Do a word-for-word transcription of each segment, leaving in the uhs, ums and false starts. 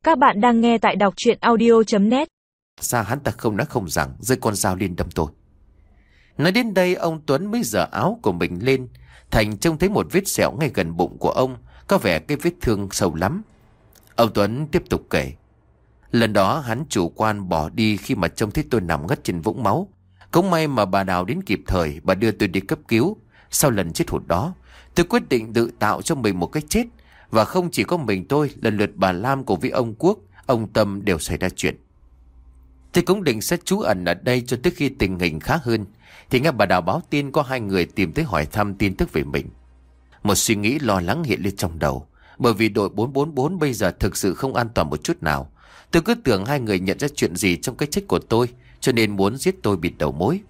Các bạn đang nghe tại đọc truyện audio chấm net. Sao hắn ta không nói không rằng giơ con dao lên đâm tôi. Nói đến đây ông Tuấn mới giở áo của mình lên. Thành trông thấy một vết sẹo ngay gần bụng của ông, có vẻ cái vết thương sâu lắm. Ông Tuấn tiếp tục kể. Lần đó hắn chủ quan bỏ đi khi mà trông thấy tôi nằm ngất trên vũng máu. Cũng may mà bà Đào đến kịp thời, bà đưa tôi đi cấp cứu. Sau lần chết hụt đó, tôi quyết định tự tạo cho mình một cái chết. Và không chỉ có mình tôi, lần lượt bà Lam cùng với ông Quốc, ông Tâm đều xảy ra chuyện. Tôi cũng định sẽ trú ẩn ở đây cho tới khi tình hình khá hơn, thì nghe bà Đào báo tin có hai người tìm tới hỏi thăm tin tức về mình. Một suy nghĩ lo lắng hiện lên trong đầu, bởi vì đội bốn bốn bốn bây giờ thực sự không an toàn một chút nào. Tôi cứ tưởng hai người nhận ra chuyện gì trong cái chết của tôi, cho nên muốn giết tôi bịt đầu mối.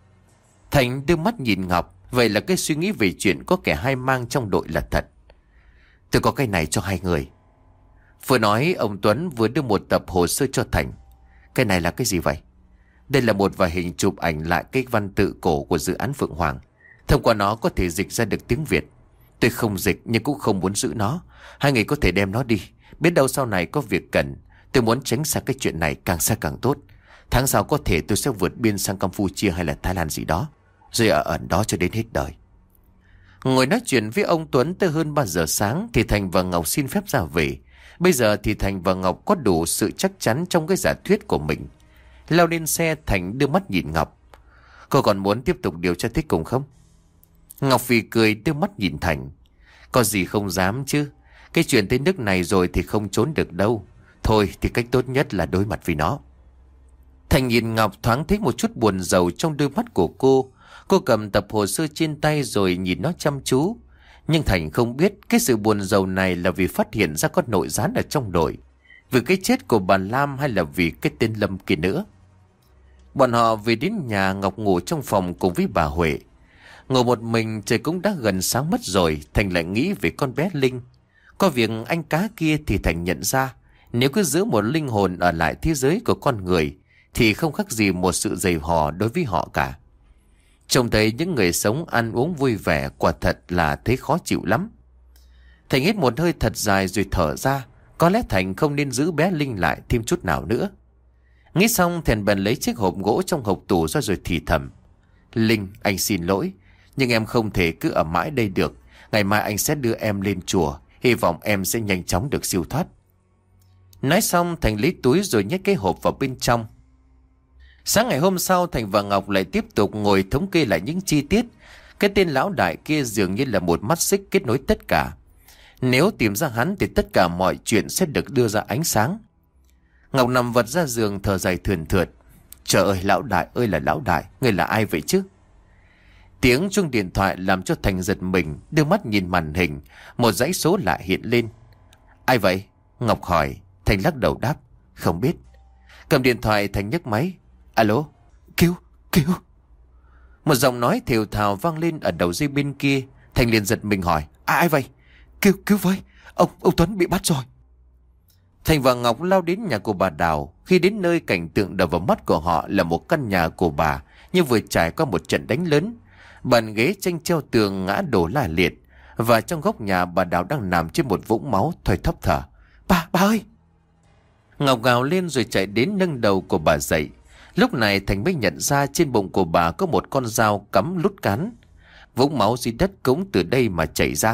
Thành đưa mắt nhìn Ngọc, vậy là cái suy nghĩ về chuyện có kẻ hai mang trong đội là thật. Tôi có cái này cho hai người. Vừa nói, ông Tuấn vừa đưa một tập hồ sơ cho Thành. Cái này là cái gì vậy? Đây là một vài hình chụp ảnh lại cái văn tự cổ của dự án Phượng Hoàng. Thông qua nó có thể dịch ra được tiếng Việt. Tôi không dịch nhưng cũng không muốn giữ nó. Hai người có thể đem nó đi. Biết đâu sau này có việc cần. Tôi muốn tránh xa cái chuyện này, càng xa càng tốt. Tháng sau có thể tôi sẽ vượt biên sang Campuchia hay là Thái Lan gì đó, rồi ở ẩn đó cho đến hết đời. Ngồi nói chuyện với ông Tuấn tới hơn ba giờ sáng thì Thành và Ngọc xin phép ra về. Bây giờ thì Thành và Ngọc có đủ sự chắc chắn trong cái giả thuyết của mình. Leo lên xe, Thành đưa mắt nhìn Ngọc. Cô còn muốn tiếp tục điều tra tiếp cùng không? Ngọc phì cười đưa mắt nhìn Thành. Có gì không dám chứ. Cái chuyện tới nước này rồi thì không trốn được đâu. Thôi thì cách tốt nhất là đối mặt với nó. Thành nhìn Ngọc thoáng thấy một chút buồn rầu trong đôi mắt của cô. Cô cầm tập hồ sơ trên tay rồi nhìn nó chăm chú. Nhưng Thành không biết cái sự buồn rầu này là vì phát hiện ra có nội gián ở trong đội, vì cái chết của bà Lam hay là vì cái tên Lâm kia nữa. Bọn họ về đến nhà, Ngọc ngủ trong phòng cùng với bà Huệ. Ngồi một mình, trời cũng đã gần sáng mất rồi. Thành lại nghĩ về con bé Linh. Có việc anh cá kia thì Thành nhận ra, nếu cứ giữ một linh hồn ở lại thế giới của con người thì không khác gì một sự dày hò đối với họ cả. Trông thấy những người sống ăn uống vui vẻ, quả thật là thấy khó chịu lắm. Thành hít một hơi thật dài rồi thở ra. Có lẽ Thành không nên giữ bé Linh lại thêm chút nào nữa. Nghĩ xong, Thành bèn lấy chiếc hộp gỗ trong hộp tủ ra rồi thì thầm. Linh, anh xin lỗi, nhưng em không thể cứ ở mãi đây được. Ngày mai anh sẽ đưa em lên chùa, hy vọng em sẽ nhanh chóng được siêu thoát. Nói xong, Thành lấy túi rồi nhét cái hộp vào bên trong. Sáng ngày hôm sau, Thành và Ngọc lại tiếp tục ngồi thống kê lại những chi tiết. Cái tên lão đại kia dường như là một mắt xích kết nối tất cả. Nếu tìm ra hắn thì tất cả mọi chuyện sẽ được đưa ra ánh sáng. Ngọc nằm vật ra giường thở dài thườn thượt. Trời ơi, lão đại ơi là lão đại, người là ai vậy chứ? Tiếng chuông điện thoại làm cho Thành giật mình, đưa mắt nhìn màn hình. Một dãy số lạ hiện lên. Ai vậy? Ngọc hỏi. Thành lắc đầu đáp. Không biết. Cầm điện thoại, Thành nhấc máy. Alo? Cứu, cứu. Một giọng nói thều thào vang lên ở đầu dây bên kia. Thành liền giật mình hỏi. À, ai vậy? Cứu, cứu với. Ông, ông Tuấn bị bắt rồi. Thành và Ngọc lao đến nhà của bà Đào. Khi đến nơi, cảnh tượng đập vào mắt của họ là một căn nhà của bà như vừa trải qua một trận đánh lớn. Bàn ghế tranh treo tường ngã đổ la liệt. Và trong góc nhà, bà Đào đang nằm trên một vũng máu thoi thóp thở. Bà, bà ơi! Ngọc gào lên rồi chạy đến nâng đầu của bà dậy. Lúc này Thành mới nhận ra trên bụng của bà có một con dao cắm lút cán. Vũng máu dưới đất cũng từ đây mà chảy ra.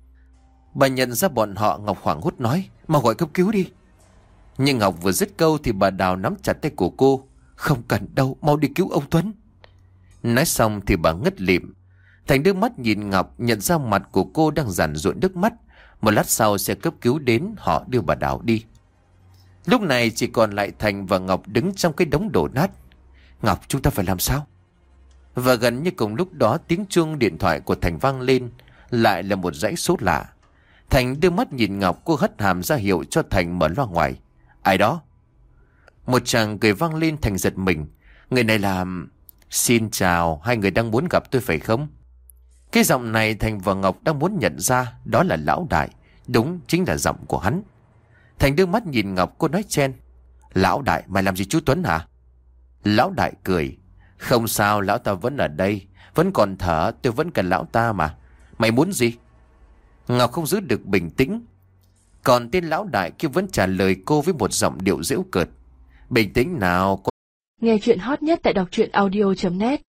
Bà nhận ra bọn họ, Ngọc hoảng hốt nói. Mau gọi cấp cứu đi. Nhưng Ngọc vừa dứt câu thì bà Đào nắm chặt tay của cô. Không cần đâu, mau đi cứu ông Tuấn. Nói xong thì bà ngất lịm. Thành đưa mắt nhìn Ngọc, nhận ra mặt của cô đang giàn ruộng nước mắt. Một lát sau xe cấp cứu đến, họ đưa bà Đào đi. Lúc này chỉ còn lại Thành và Ngọc đứng trong cái đống đổ nát. Ngọc, chúng ta phải làm sao? Và gần như cùng lúc đó, tiếng chuông điện thoại của Thành vang lên. Lại là một dãy số lạ. Thành đưa mắt nhìn Ngọc, cô hất hàm ra hiệu cho Thành mở loa ngoài. Ai đó? Một chàng cười vang lên. Thành giật mình. Người này là... Xin chào, hai người đang muốn gặp tôi phải không? Cái giọng này Thành và Ngọc đang muốn nhận ra. Đó là lão đại. Đúng, chính là giọng của hắn. Thành đưa mắt nhìn Ngọc, cô nói chen. Lão đại, mày làm gì chú Tuấn hả? Lão đại cười. Không sao, lão ta vẫn ở đây. Vẫn còn thở, tôi vẫn cần lão ta mà. Mày muốn gì? Ngọc không giữ được bình tĩnh. Còn tên lão đại kia vẫn trả lời cô với một giọng điệu giễu cợt. Bình tĩnh nào. Nghe chuyện hot nhất tại đọc truyện audio chấm net.